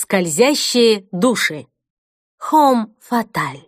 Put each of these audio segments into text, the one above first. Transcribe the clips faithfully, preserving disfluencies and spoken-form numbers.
Скользящие души. Хоум фаталь.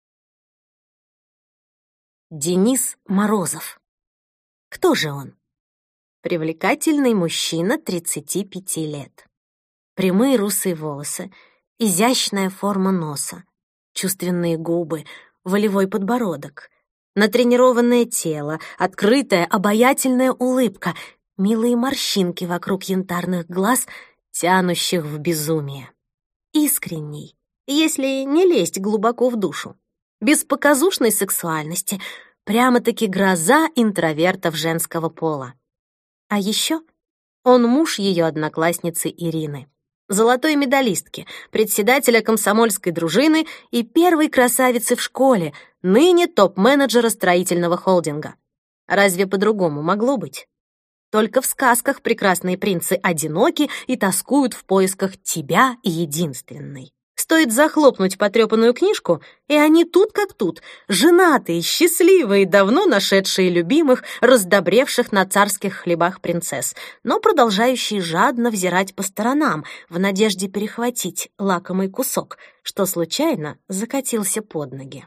Денис Морозов. Кто же он? Привлекательный мужчина тридцати пяти лет. Прямые русые волосы, изящная форма носа, чувственные губы, волевой подбородок, натренированное тело, открытая, обаятельная улыбка, милые морщинки вокруг янтарных глаз, тянущих в безумие. Искренний, если не лезть глубоко в душу. Без показушной сексуальности, прямо-таки гроза интровертов женского пола. А еще он муж ее одноклассницы Ирины, золотой медалистки, председателя комсомольской дружины и первой красавицы в школе, ныне топ-менеджера строительного холдинга. Разве по-другому могло быть? Только в сказках прекрасные принцы одиноки и тоскуют в поисках тебя и единственной. Стоит захлопнуть потрепанную книжку, и они тут как тут, женатые, счастливые, давно нашедшие любимых, раздобревших на царских хлебах принцесс, но продолжающие жадно взирать по сторонам в надежде перехватить лакомый кусок, что случайно закатился под ноги.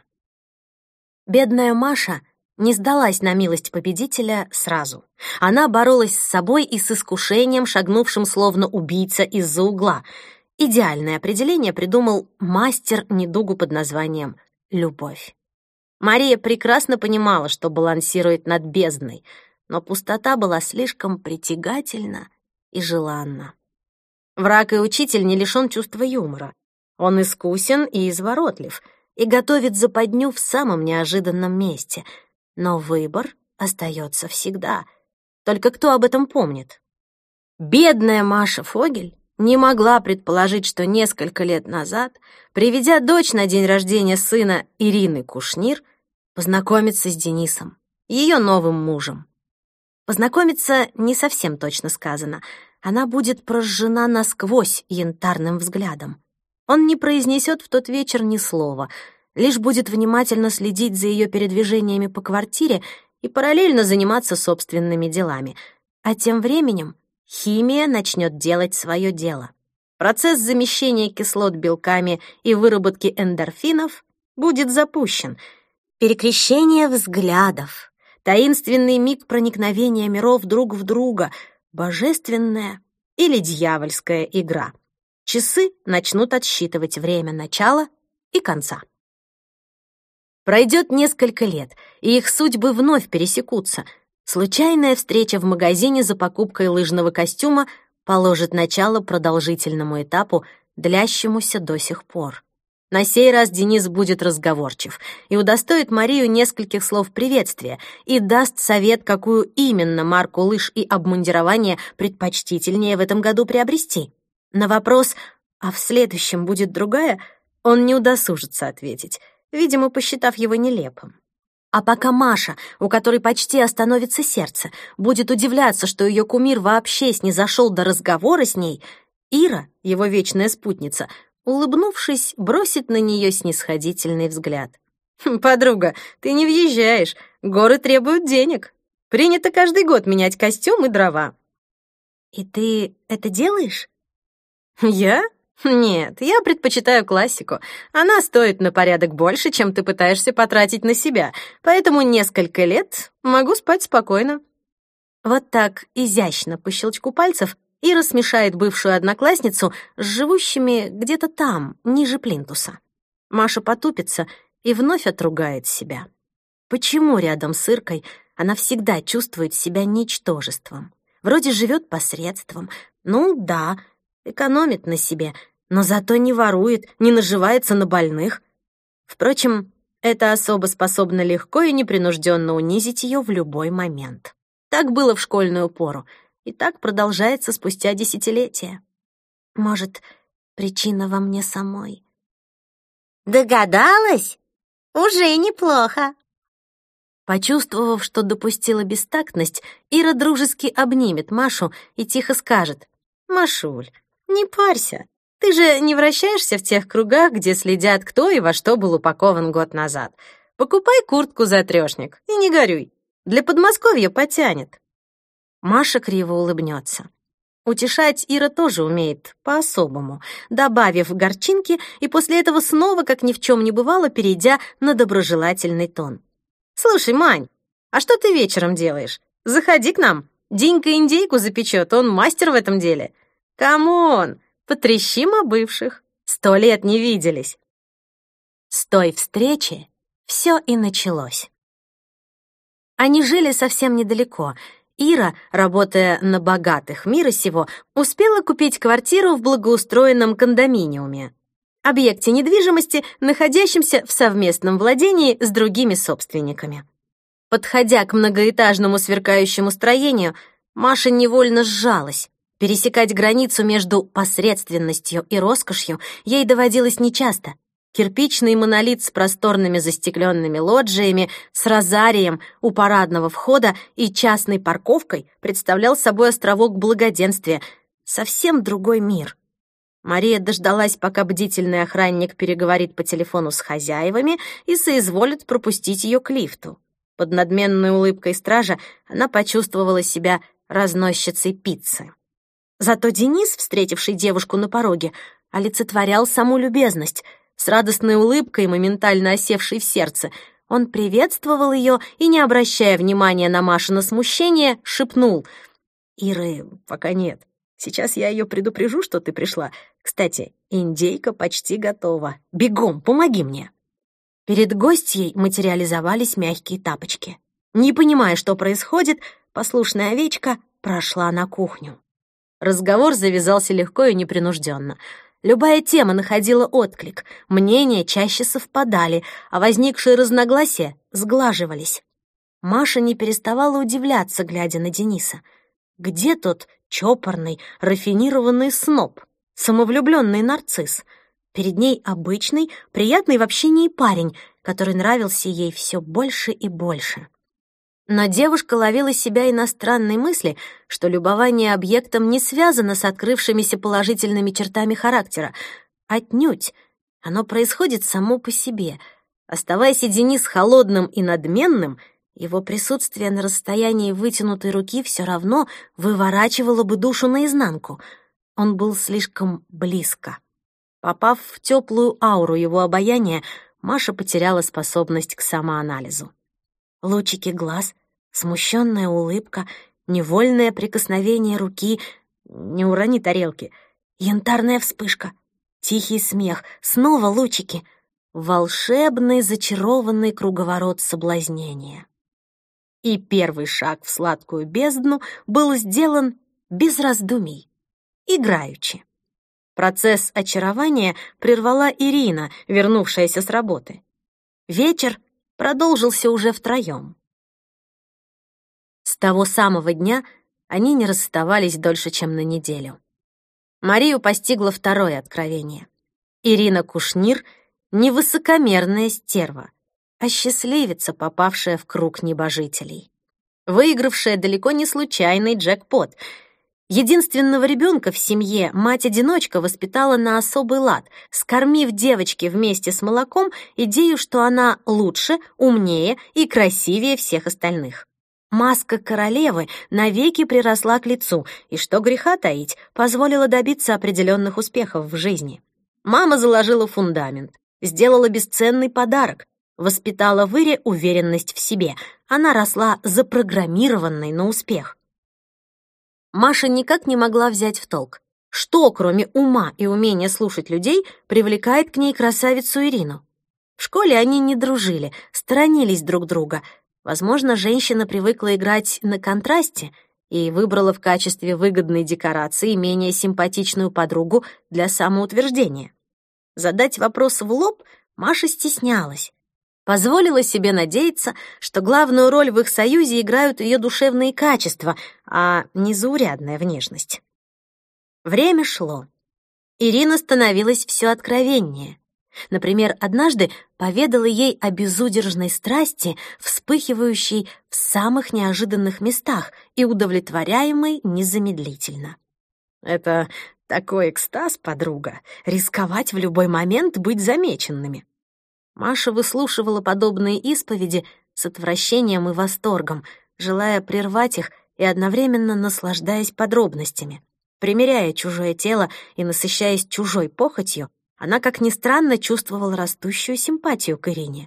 Бедная Маша не сдалась на милость победителя сразу. Она боролась с собой и с искушением, шагнувшим словно убийца из-за угла. Идеальное определение придумал мастер недугу под названием «любовь». Мария прекрасно понимала, что балансирует над бездной, но пустота была слишком притягательна и желанна. Враг и учитель не лишен чувства юмора. Он искусен и изворотлив, и готовит западню в самом неожиданном месте. Но выбор остается всегда. Только кто об этом помнит? Бедная Маша Фогель не могла предположить, что несколько лет назад, приведя дочь на день рождения сына Ирины Кушнир, познакомится с Денисом, ее новым мужем. Познакомиться не совсем точно сказано. Она будет прожжена насквозь янтарным взглядом. Он не произнесет в тот вечер ни слова, лишь будет внимательно следить за ее передвижениями по квартире и параллельно заниматься собственными делами. А тем временем химия начнет делать свое дело. Процесс замещения кислот белками и выработки эндорфинов будет запущен. Перекрещение взглядов, таинственный миг проникновения миров друг в друга, божественная или дьявольская игра. Часы начнут отсчитывать время начала и конца. Пройдет несколько лет, и их судьбы вновь пересекутся. Случайная встреча в магазине за покупкой лыжного костюма положит начало продолжительному этапу, длящемуся до сих пор. На сей раз Денис будет разговорчив и удостоит Марию нескольких слов приветствия и даст совет, какую именно марку лыж и обмундирования предпочтительнее в этом году приобрести. На вопрос «а в следующем будет другая?» он не удосужится ответить, видимо, посчитав его нелепым. А пока Маша, у которой почти остановится сердце, будет удивляться, что ее кумир вообще снизошел до разговора с ней, Ира, его вечная спутница, улыбнувшись, бросит на нее снисходительный взгляд. «Подруга, ты не въезжаешь, горы требуют денег. Принято каждый год менять костюм и дрова». «И ты это делаешь?» «Я? Нет, я предпочитаю классику. Она стоит на порядок больше, чем ты пытаешься потратить на себя, поэтому несколько лет могу спать спокойно». Вот так, изящно, по щелчку пальцев, Ира смешает бывшую одноклассницу с живущими где-то там, ниже плинтуса. Маша потупится и вновь отругает себя. Почему рядом с Иркой она всегда чувствует себя ничтожеством? Вроде живет посредством. Ну да, экономит на себе, но зато не ворует, не наживается на больных. Впрочем, эта особа способна легко и непринужденно унизить ее в любой момент. Так было в школьную пору, и так продолжается спустя десятилетия. Может, причина во мне самой? Догадалась? Уже неплохо. Почувствовав, что допустила бестактность, Ира дружески обнимет Машу и тихо скажет: «Машуль, не парься. Ты же не вращаешься в тех кругах, где следят, кто и во что был упакован год назад. Покупай куртку за трёшник и не горюй. Для Подмосковья потянет». Маша криво улыбнется. Утешать Ира тоже умеет по-особому, добавив горчинки и после этого снова, как ни в чем не бывало, перейдя на доброжелательный тон. «Слушай, Мань, а что ты вечером делаешь? Заходи к нам. Динька индейку запечет, он мастер в этом деле. Камон, потрещим о бывших. Сто лет не виделись». С той встречи все и началось. Они жили совсем недалеко. Ира, работая на богатых мира сего, успела купить квартиру в благоустроенном кондоминиуме, объекте недвижимости, находящемся в совместном владении с другими собственниками. Подходя к многоэтажному сверкающему строению, Маша невольно сжалась. Пересекать границу между посредственностью и роскошью ей доводилось нечасто. Кирпичный монолит с просторными застекленными лоджиями, с розарием у парадного входа и частной парковкой представлял собой островок благоденствия. Совсем другой мир. Мария дождалась, пока бдительный охранник переговорит по телефону с хозяевами и соизволит пропустить ее к лифту. Под надменной улыбкой стража она почувствовала себя разносчицей пиццы. Зато Денис, встретивший девушку на пороге, олицетворял саму любезность. С радостной улыбкой, моментально осевшей в сердце, он приветствовал ее и, не обращая внимания на Машино смущение, шепнул: «Иры пока нет. Сейчас я ее предупрежу, что ты пришла. Кстати, индейка почти готова. Бегом, помоги мне». Перед гостьей материализовались мягкие тапочки. Не понимая, что происходит, послушная овечка прошла на кухню. Разговор завязался легко и непринужденно. Любая тема находила отклик, мнения чаще совпадали, а возникшие разногласия сглаживались. Маша не переставала удивляться, глядя на Дениса. Где тот чопорный, рафинированный сноб, самовлюбленный нарцисс? Перед ней обычный, приятный в общении парень, который нравился ей все больше и больше. Но девушка ловила себя и на странной мысли, что любование объектом не связано с открывшимися положительными чертами характера. Отнюдь. Оно происходит само по себе. Оставаясь Денис холодным и надменным, его присутствие на расстоянии вытянутой руки все равно выворачивало бы душу наизнанку. Он был слишком близко. Попав в теплую ауру его обаяния, Маша потеряла способность к самоанализу. Лучики глаз, смущенная улыбка, невольное прикосновение руки, не урони тарелки, янтарная вспышка, тихий смех, снова лучики, волшебный зачарованный круговорот соблазнения. И первый шаг в сладкую бездну был сделан без раздумий, играючи. Процесс очарования прервала Ирина, вернувшаяся с работы. Вечер продолжился уже втроем. С того самого дня они не расставались дольше, чем на неделю. Марию постигло второе откровение. Ирина Кушнир — не высокомерная стерва, а счастливица, попавшая в круг небожителей. Выигравшая далеко не случайный джекпот. Единственного ребенка в семье мать-одиночка воспитала на особый лад, скормив девочке вместе с молоком идею, что она лучше, умнее и красивее всех остальных. Маска королевы навеки приросла к лицу, и, что греха таить, позволила добиться определенных успехов в жизни. Мама заложила фундамент, сделала бесценный подарок, воспитала в Ире уверенность в себе. Она росла запрограммированной на успех. Маша никак не могла взять в толк, что, кроме ума и умения слушать людей, привлекает к ней красавицу Ирину. В школе они не дружили, сторонились друг друга. Возможно, женщина привыкла играть на контрасте и выбрала в качестве выгодной декорации менее симпатичную подругу для самоутверждения. Задать вопрос в лоб Маша стеснялась. Позволила себе надеяться, что главную роль в их союзе играют ее душевные качества, а не заурядная внешность. Время шло. Ирина становилась все откровеннее. Например, однажды поведала ей о безудержной страсти, вспыхивающей в самых неожиданных местах и удовлетворяемой незамедлительно. «Это такой экстаз, подруга, рисковать в любой момент быть замеченными». Маша выслушивала подобные исповеди с отвращением и восторгом, желая прервать их и одновременно наслаждаясь подробностями. Примеряя чужое тело и насыщаясь чужой похотью, она, как ни странно, чувствовала растущую симпатию к Ирине.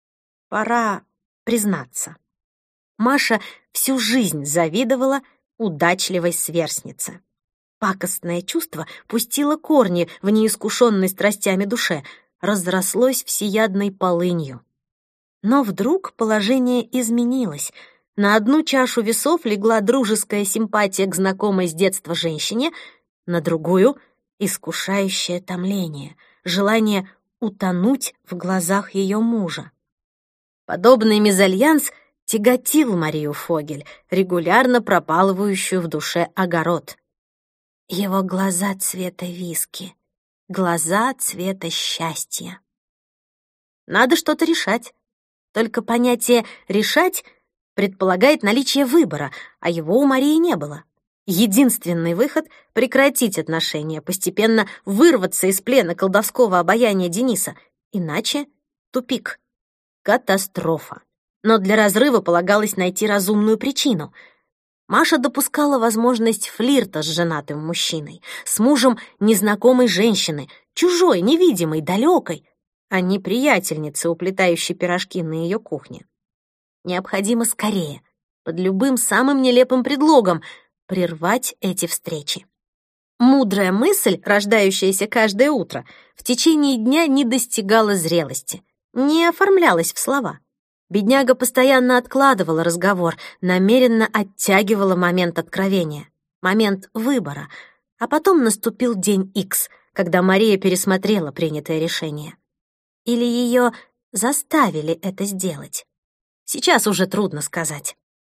Пора признаться. Маша всю жизнь завидовала удачливой сверстнице. Пакостное чувство пустило корни в неискушенной страстями душе, разрослось всеядной полынью. Но вдруг положение изменилось. На одну чашу весов легла дружеская симпатия к знакомой с детства женщине, на другую — искушающее томление, желание утонуть в глазах ее мужа. Подобный мезальянс тяготил Марию Фогель, регулярно пропалывающую в душе огород. Его глаза цвета виски, глаза цвета счастья. Надо что-то решать. Только понятие «решать» предполагает наличие выбора, а его у Марии не было. Единственный выход — прекратить отношения, постепенно вырваться из плена колдовского обаяния Дениса. Иначе — тупик, катастрофа. Но для разрыва полагалось найти разумную причину. Маша допускала возможность флирта с женатым мужчиной, с мужем незнакомой женщины, чужой, невидимой, далекой, а не приятельницы, уплетающей пирожки на ее кухне. Необходимо скорее, под любым самым нелепым предлогом, прервать эти встречи. Мудрая мысль, рождающаяся каждое утро, в течение дня не достигала зрелости, не оформлялась в слова. Бедняга постоянно откладывала разговор, намеренно оттягивала момент откровения, момент выбора, а потом наступил день Икс, когда Мария пересмотрела принятое решение. Или ее заставили это сделать. Сейчас уже трудно сказать.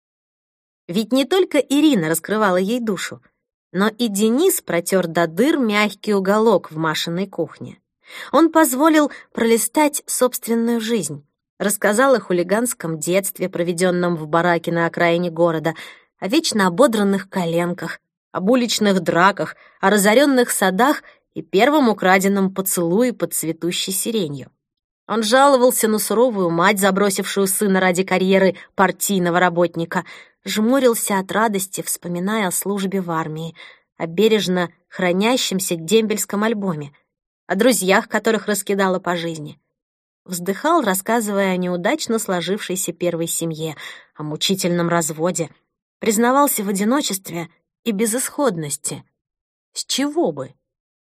Ведь не только Ирина раскрывала ей душу, но и Денис протер до дыр мягкий уголок в Машиной кухне. Он позволил пролистать собственную жизнь, рассказал о хулиганском детстве, проведенном в бараке на окраине города, о вечно ободранных коленках, об уличных драках, о разоренных садах и первом украденном поцелуе под цветущей сиренью. Он жаловался на суровую мать, забросившую сына ради карьеры партийного работника, жмурился от радости, вспоминая о службе в армии, о бережно хранящемся дембельском альбоме, о друзьях, которых раскидала по жизни. Вздыхал, рассказывая о неудачно сложившейся первой семье, о мучительном разводе, признавался в одиночестве и безысходности. С чего бы?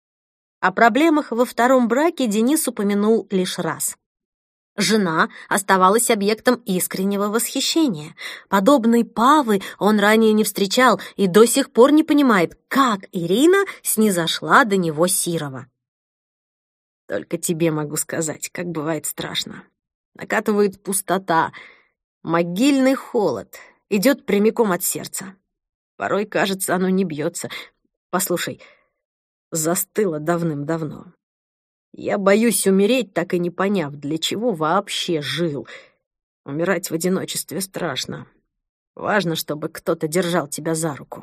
О проблемах во втором браке Денис упомянул лишь раз. Жена оставалась объектом искреннего восхищения. Подобной павы он ранее не встречал и до сих пор не понимает, как Ирина снизошла до него Сирова. Только тебе могу сказать, как бывает страшно. Накатывает пустота, могильный холод, идет прямиком от сердца. Порой, кажется, оно не бьется. Послушай, застыло давным-давно. Я боюсь умереть, так и не поняв, для чего вообще жил. Умирать в одиночестве страшно. Важно, чтобы кто-то держал тебя за руку.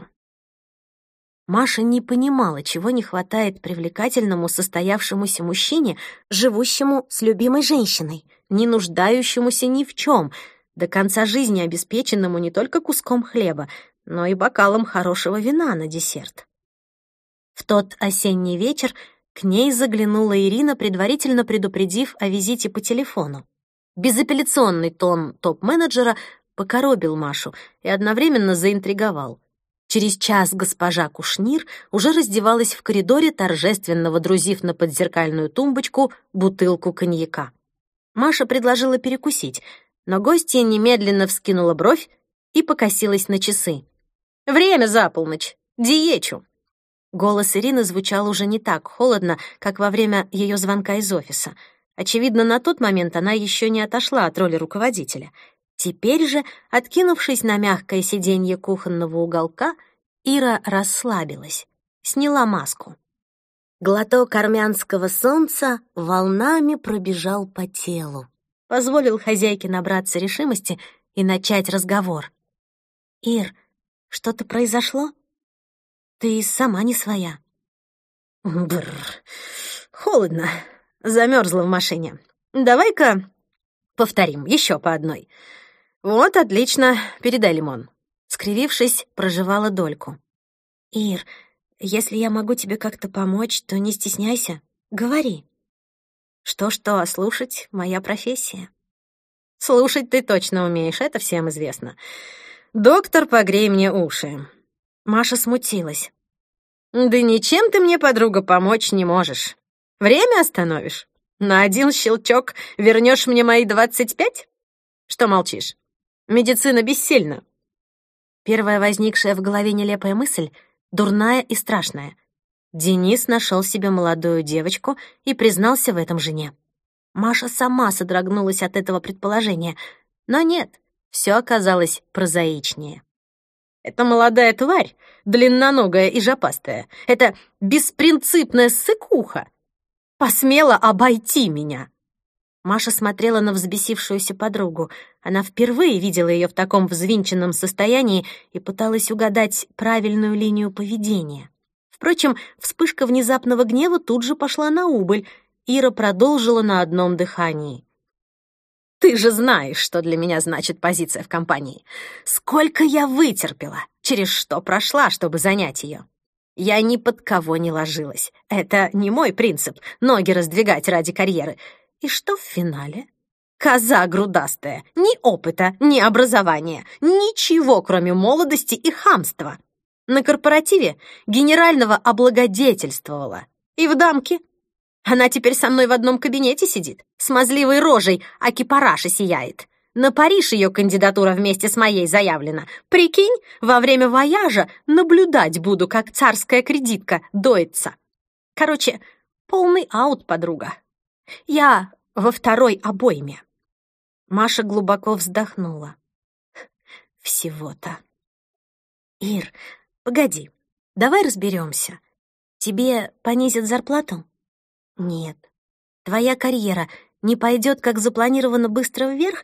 Маша не понимала, чего не хватает привлекательному состоявшемуся мужчине, живущему с любимой женщиной, не нуждающемуся ни в чем, до конца жизни обеспеченному не только куском хлеба, но и бокалом хорошего вина на десерт. В тот осенний вечер к ней заглянула Ирина, предварительно предупредив о визите по телефону. Безапелляционный тон топ-менеджера покоробил Машу и одновременно заинтриговал. Через час госпожа Кушнир уже раздевалась в коридоре, торжественно водрузив на подзеркальную тумбочку бутылку коньяка. Маша предложила перекусить, но гостья немедленно вскинула бровь и покосилась на часы. «Время за полночь! Диечу!» Голос Ирины звучал уже не так холодно, как во время ее звонка из офиса. Очевидно, на тот момент она еще не отошла от роли руководителя. Теперь же, откинувшись на мягкое сиденье кухонного уголка, Ира расслабилась, сняла маску. Глоток армянского солнца волнами пробежал по телу, позволил хозяйке набраться решимости и начать разговор. «Ир, что-то произошло? Ты сама не своя». «Бррр, холодно, замерзла в машине. Давай-ка повторим еще по одной. Вот, отлично, передай лимон». Скривившись, прожевала дольку. «Ир, Если я могу тебе как-то помочь, то не стесняйся, говори. Что-что, а слушать — моя профессия. Слушать ты точно умеешь, это всем известно. Доктор, погрей мне уши. Маша смутилась. Да ничем ты мне, подруга, помочь не можешь. Время остановишь? На один щелчок вернешь мне мои двадцать пять? Что молчишь? Медицина бессильна. Первая возникшая в голове нелепая мысль — дурная и страшная. Денис нашел себе молодую девочку и признался в этом жене. Маша сама содрогнулась от этого предположения, но нет, все оказалось прозаичнее. Эта молодая тварь, длинноногая и жопастая, эта беспринципная ссыкуха, посмела обойти меня. Маша смотрела на взбесившуюся подругу. Она впервые видела ее в таком взвинченном состоянии и пыталась угадать правильную линию поведения. Впрочем, вспышка внезапного гнева тут же пошла на убыль. Ира продолжила на одном дыхании. «Ты же знаешь, что для меня значит позиция в компании. Сколько я вытерпела, через что прошла, чтобы занять ее. Я ни под кого не ложилась. Это не мой принцип — ноги раздвигать ради карьеры. И что в финале? Коза грудастая, ни опыта, ни образования, ничего, кроме молодости и хамства. На корпоративе генерального облагодетельствовала. И в дамке. Она теперь со мной в одном кабинете сидит, смазливой рожей, аки параша сияет. На Париж ее кандидатура вместе с моей заявлена. Прикинь, во время вояжа наблюдать буду, как царская кредитка доится. Короче, полный аут, подруга. Я во второй обойме». Маша глубоко вздохнула. «Всего-то». «Ир, погоди, давай разберемся. Тебе понизят зарплату?» «Нет. Твоя карьера не пойдет, как запланировано, быстро вверх?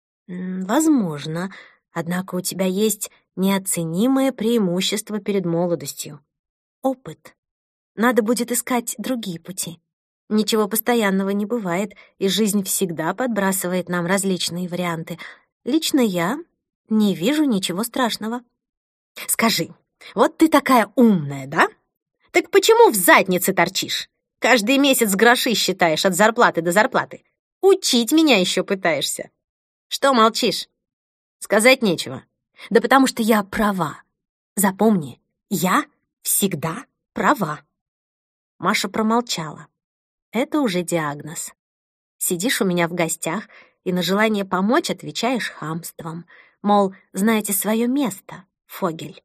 Возможно. Однако у тебя есть неоценимое преимущество перед молодостью. Опыт. Надо будет искать другие пути. Ничего постоянного не бывает, и жизнь всегда подбрасывает нам различные варианты. Лично я не вижу ничего страшного». «Скажи, вот ты такая умная, да? Так почему в заднице торчишь? Каждый месяц гроши считаешь от зарплаты до зарплаты. Учить меня еще пытаешься. Что молчишь? Сказать нечего. Да потому что я права. Запомни, я всегда права». Маша промолчала. Это уже диагноз. Сидишь у меня в гостях и на желание помочь отвечаешь хамством. Мол, знаете свое место, Фогель.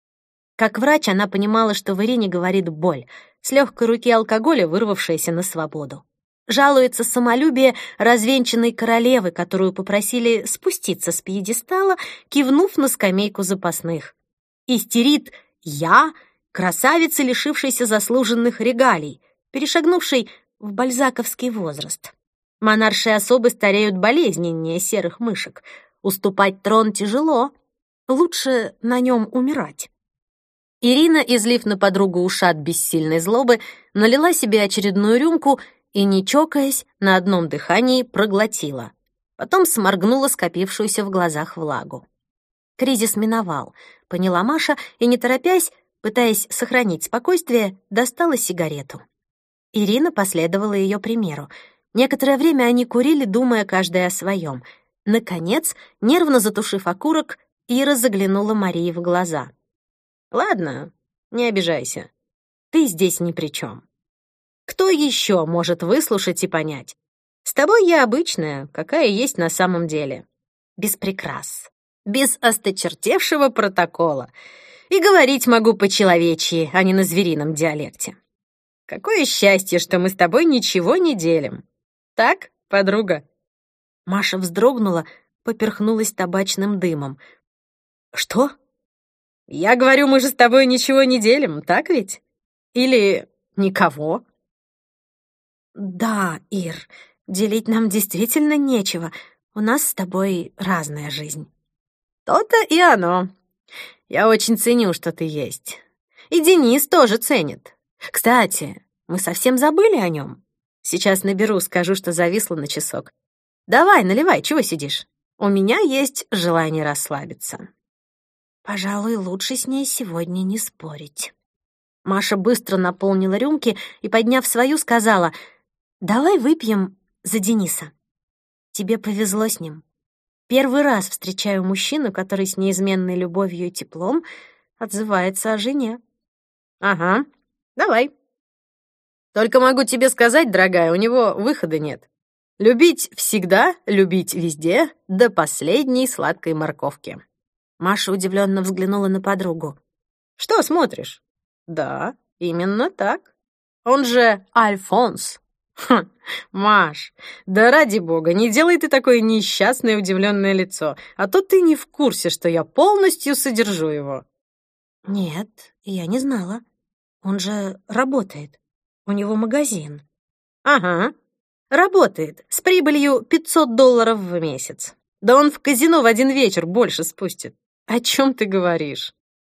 Как врач она понимала, что в Ирине говорит боль, с легкой руки алкоголя вырвавшаяся на свободу. Жалуется самолюбие развенчанной королевы, которую попросили спуститься с пьедестала, кивнув на скамейку запасных. Истерит «я», красавица, лишившаяся заслуженных регалий, перешагнувшей в бальзаковский возраст. Монарши особы стареют болезненнее серых мышек. Уступать трон тяжело. Лучше на нем умирать. Ирина, излив на подругу ушат бессильной злобы, налила себе очередную рюмку и, не чокаясь, на одном дыхании проглотила. Потом сморгнула скопившуюся в глазах влагу. Кризис миновал, поняла Маша и, не торопясь, пытаясь сохранить спокойствие, достала сигарету. Ирина последовала ее примеру. Некоторое время они курили, думая каждая о своем. Наконец, нервно затушив окурок, Ира заглянула Марии в глаза. «Ладно, не обижайся. Ты здесь ни при чем. Кто еще может выслушать и понять? С тобой я обычная, какая есть на самом деле. Без прикрас, без осточертевшего протокола. И говорить могу по-человечьи, а не на зверином диалекте. Какое счастье, что мы с тобой ничего не делим. Так, подруга?» Маша вздрогнула, поперхнулась табачным дымом. «Что?» «Я говорю, мы же с тобой ничего не делим, так ведь? Или никого?» «Да, Ир, делить нам действительно нечего. У нас с тобой разная жизнь». «То-то и оно. Я очень ценю, что ты есть. И Денис тоже ценит. Кстати, мы совсем забыли о нем. Сейчас наберу, скажу, что зависла на часок. Давай, наливай, чего сидишь? У меня есть желание расслабиться». «Пожалуй, лучше с ней сегодня не спорить». Маша быстро наполнила рюмки и, подняв свою, сказала: «Давай выпьем за Дениса. Тебе повезло с ним. Первый раз встречаю мужчину, который с неизменной любовью и теплом отзывается о жене». «Ага, давай. Только могу тебе сказать, дорогая, у него выхода нет. Любить всегда, любить везде, до последней сладкой морковки». Маша удивленно взглянула на подругу. «Что смотришь?» «Да, именно так. Он же Альфонс». «Хм, Маш, да ради бога, не делай ты такое несчастное удивленное лицо, а то ты не в курсе, что я полностью содержу его». «Нет, я не знала. Он же работает. У него магазин». «Ага, работает, с прибылью пятьсот долларов в месяц. Да он в казино в один вечер больше спустит. О чем ты говоришь?»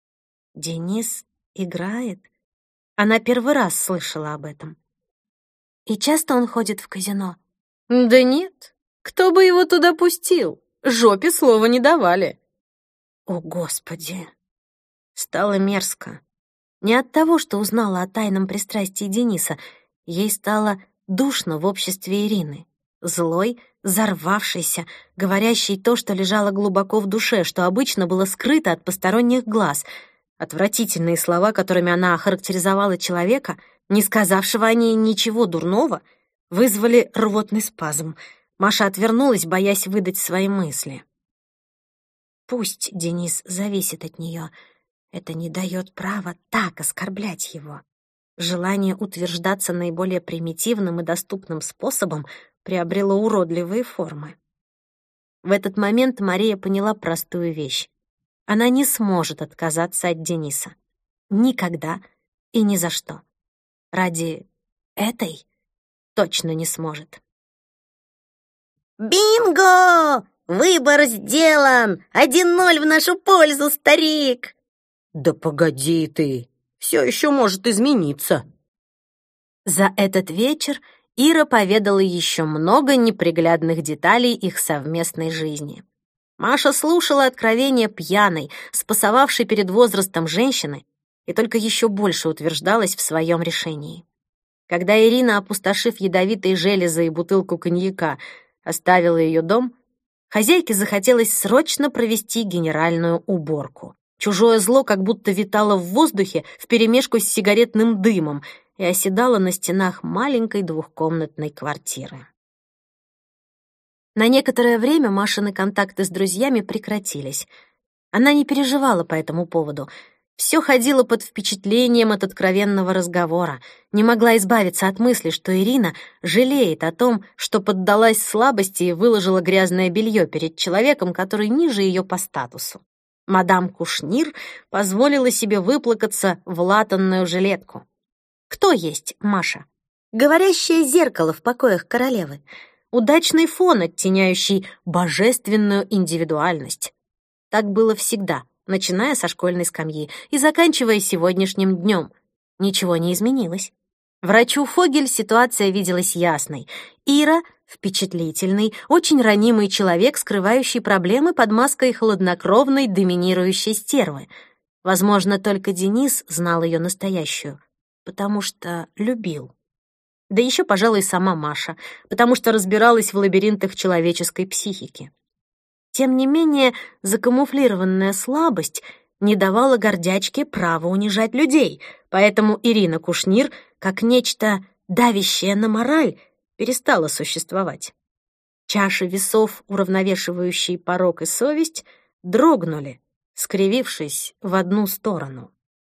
Денис играет? Она первый раз слышала об этом. И часто он ходит в казино? Да нет, кто бы его туда пустил? Жопе слова не давали. О, Господи! Стало мерзко. Не от того, что узнала о тайном пристрастии Дениса. Ей стало душно в обществе Ирины. Злой, взорвавшейся, говорящей то, что лежало глубоко в душе, что обычно было скрыто от посторонних глаз. Отвратительные слова, которыми она охарактеризовала человека, не сказавшего о ней ничего дурного, вызвали рвотный спазм. Маша отвернулась, боясь выдать свои мысли. Пусть Денис зависит от нее. Это не дает права так оскорблять его. Желание утверждаться наиболее примитивным и доступным способом приобрело уродливые формы. В этот момент Мария поняла простую вещь. Она не сможет отказаться от Дениса. Никогда и ни за что. Ради этой точно не сможет. «Бинго! Выбор сделан! Один ноль в нашу пользу, старик!» «Да погоди ты! Все еще может измениться!» За этот вечер Ира поведала еще много неприглядных деталей их совместной жизни. Маша слушала откровения пьяной, спасовавшей перед возрастом женщины, и только еще больше утверждалась в своем решении. Когда Ирина, опустошив ядовитые железы и бутылку коньяка, оставила ее дом, хозяйке захотелось срочно провести генеральную уборку. Чужое зло как будто витало в воздухе вперемешку с сигаретным дымом и оседало на стенах маленькой двухкомнатной квартиры. На некоторое время Машины контакты с друзьями прекратились. Она не переживала по этому поводу. Все ходило под впечатлением от откровенного разговора, не могла избавиться от мысли, что Ирина жалеет о том, что поддалась слабости и выложила грязное белье перед человеком, который ниже ее по статусу. Мадам Кушнир позволила себе выплакаться в латанную жилетку. Кто есть Маша? Говорящее зеркало в покоях королевы. Удачный фон, оттеняющий божественную индивидуальность. Так было всегда, начиная со школьной скамьи и заканчивая сегодняшним днем. Ничего не изменилось. Врачу Фогель ситуация виделась ясной. Ира — впечатлительный, очень ранимый человек, скрывающий проблемы под маской хладнокровной доминирующей стервы. Возможно, только Денис знал ее настоящую, потому что любил. Да еще, пожалуй, сама Маша, потому что разбиралась в лабиринтах человеческой психики. Тем не менее, закамуфлированная слабость не давала гордячке права унижать людей, поэтому Ирина Кушнир, как нечто давящее на мораль, перестала существовать. Чаши весов, уравновешивающие порок и совесть, дрогнули, скривившись в одну сторону.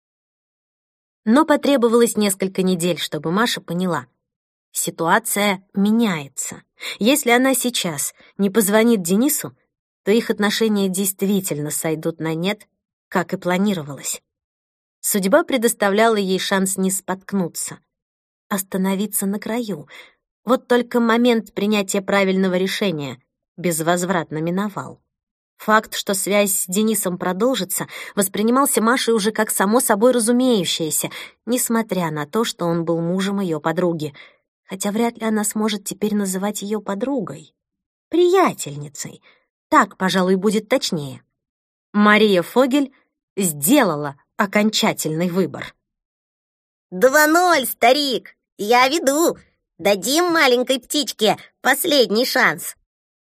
Но потребовалось несколько недель, чтобы Маша поняла. Ситуация меняется. Если она сейчас не позвонит Денису, то их отношения действительно сойдут на нет, как и планировалось. Судьба предоставляла ей шанс не споткнуться, остановиться на краю. Вот только момент принятия правильного решения безвозвратно миновал. Факт, что связь с Денисом продолжится, воспринимался Машей уже как само собой разумеющееся, несмотря на то, что он был мужем ее подруги, хотя вряд ли она сможет теперь называть ее подругой. Приятельницей. Так, пожалуй, будет точнее. Мария Фогель сделала окончательный выбор. Два ноль, старик! Я веду! Дадим маленькой птичке последний шанс!»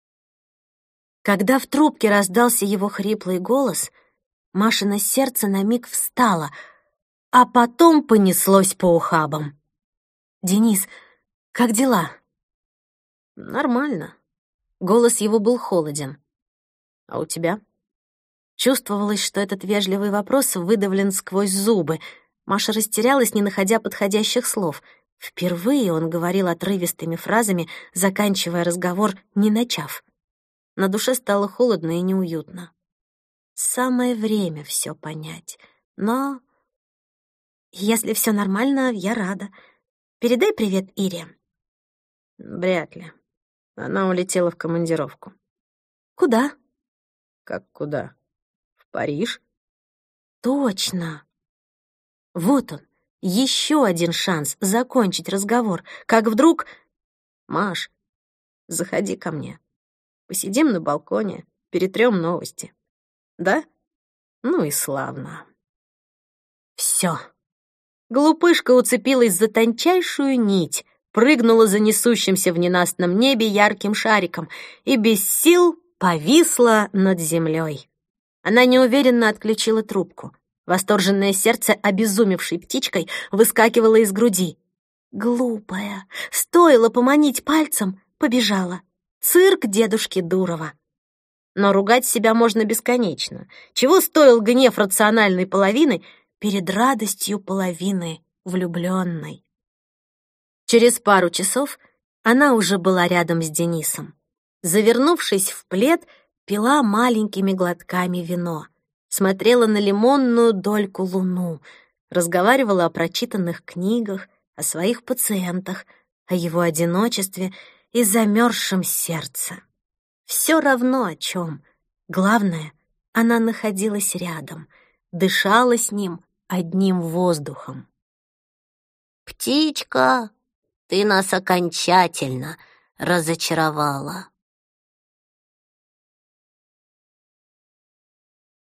Когда в трубке раздался его хриплый голос, Машино сердце на миг встало, а потом понеслось по ухабам. «Денис, как дела?» «Нормально». Голос его был холоден. «А у тебя?» Чувствовалось, что этот вежливый вопрос выдавлен сквозь зубы. Маша растерялась, не находя подходящих слов. Впервые он говорил отрывистыми фразами, заканчивая разговор, не начав. На душе стало холодно и неуютно. Самое время все понять. Но если все нормально, я рада. Передай привет Ире. Вряд ли. Она улетела в командировку. Куда? Как куда? В Париж? Точно. Вот он, еще один шанс закончить разговор. Как вдруг... Маш, заходи ко мне. Посидим на балконе, перетрем новости. Да? Ну и славно. Все. Глупышка уцепилась за тончайшую нить, прыгнула за несущимся в ненастном небе ярким шариком и без сил повисла над землей. Она неуверенно отключила трубку. Восторженное сердце, обезумевшей птичкой, выскакивало из груди. Глупая. Стоило поманить пальцем, побежала. Цирк дедушки Дурова. Но ругать себя можно бесконечно. Чего стоил гнев рациональной половины перед радостью половины влюбленной? Через пару часов она уже была рядом с Денисом. Завернувшись в плед, пила маленькими глотками вино, смотрела на лимонную дольку луну, разговаривала о прочитанных книгах, о своих пациентах, о его одиночестве и замерзшем сердце. Все равно о чем. Главное, она находилась рядом, дышала с ним одним воздухом. «Птичка, ты нас окончательно разочаровала»,